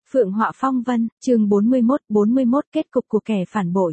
Phượng Họa Phong Vân, chương 41 kết cục của kẻ phản bội.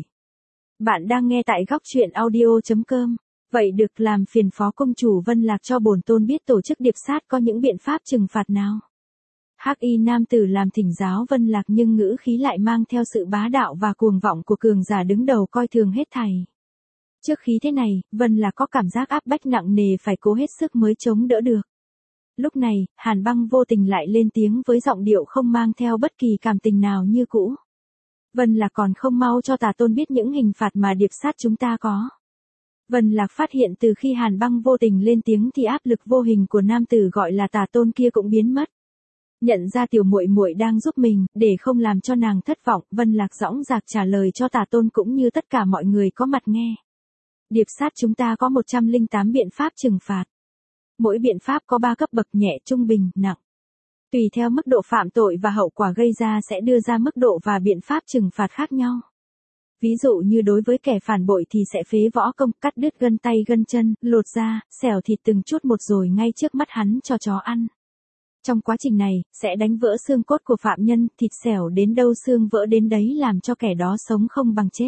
Bạn đang nghe tại góc truyện audio.com. Vậy được làm phiền phó công chủ Vân Lạc cho bổn tôn biết tổ chức điệp sát có những biện pháp trừng phạt nào. Hắc y nam tử làm thỉnh giáo Vân Lạc nhưng ngữ khí lại mang theo sự bá đạo và cuồng vọng của cường giả đứng đầu coi thường hết thảy. Trước khí thế này, Vân Lạc có cảm giác áp bách nặng nề phải cố hết sức mới chống đỡ được. Lúc này, Hàn Băng vô tình lại lên tiếng với giọng điệu không mang theo bất kỳ cảm tình nào như cũ. Vân Lạc còn không mau cho Tà Tôn biết những hình phạt mà điệp sát chúng ta có. Vân Lạc phát hiện từ khi Hàn Băng vô tình lên tiếng thì áp lực vô hình của nam tử gọi là Tà Tôn kia cũng biến mất. Nhận ra tiểu muội muội đang giúp mình, để không làm cho nàng thất vọng, Vân Lạc dõng dạc trả lời cho Tà Tôn cũng như tất cả mọi người có mặt nghe. Điệp sát chúng ta có 108 biện pháp trừng phạt. Mỗi biện pháp có 3 cấp bậc nhẹ, trung bình, nặng. Tùy theo mức độ phạm tội và hậu quả gây ra sẽ đưa ra mức độ và biện pháp trừng phạt khác nhau. Ví dụ như đối với kẻ phản bội thì sẽ phế võ công, cắt đứt gân tay gân chân, lột da, xẻo thịt từng chút một rồi ngay trước mắt hắn cho chó ăn. Trong quá trình này, sẽ đánh vỡ xương cốt của phạm nhân, thịt xẻo đến đâu xương vỡ đến đấy làm cho kẻ đó sống không bằng chết.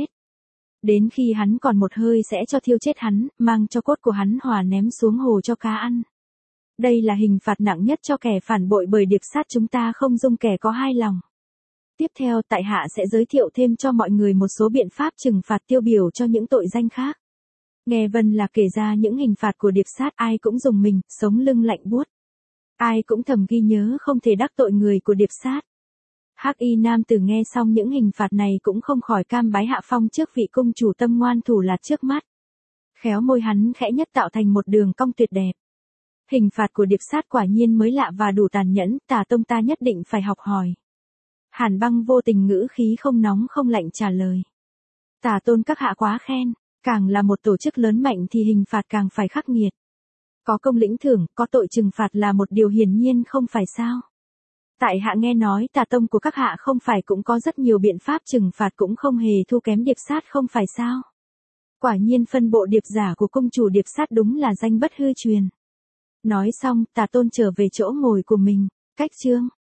Đến khi hắn còn một hơi sẽ cho thiêu chết hắn, mang cho cốt của hắn hòa ném xuống hồ cho cá ăn. Đây là hình phạt nặng nhất cho kẻ phản bội bởi điệp sát chúng ta không dung kẻ có hai lòng. Tiếp theo tại hạ sẽ giới thiệu thêm cho mọi người một số biện pháp trừng phạt tiêu biểu cho những tội danh khác. Nghe Vân Lạc kể ra những hình phạt của điệp sát ai cũng rùng mình, sống lưng lạnh buốt. Ai cũng thầm ghi nhớ không thể đắc tội người của điệp sát. Hắc y nam tử nghe xong những hình phạt này cũng không khỏi cam bái hạ phong trước vị công chủ tâm ngoan thủ lạt trước mắt. Khéo môi hắn khẽ nhất tạo thành một đường cong tuyệt đẹp. Hình phạt của điệp sát quả nhiên mới lạ và đủ tàn nhẫn, Tà Tông ta nhất định phải học hỏi. Hàn Băng vô tình ngữ khí không nóng không lạnh trả lời. Tà Tôn các hạ quá khen, càng là một tổ chức lớn mạnh thì hình phạt càng phải khắc nghiệt. Có công lĩnh thưởng, có tội trừng phạt là một điều hiển nhiên không phải sao. Tại hạ nghe nói Tà Tông của các hạ không phải cũng có rất nhiều biện pháp trừng phạt cũng không hề thua kém điệp sát không phải sao. Quả nhiên phân bộ điệp giả của công chủ điệp sát đúng là danh bất hư truyền. Nói xong, Tà Tôn trở về chỗ ngồi của mình, cách chương.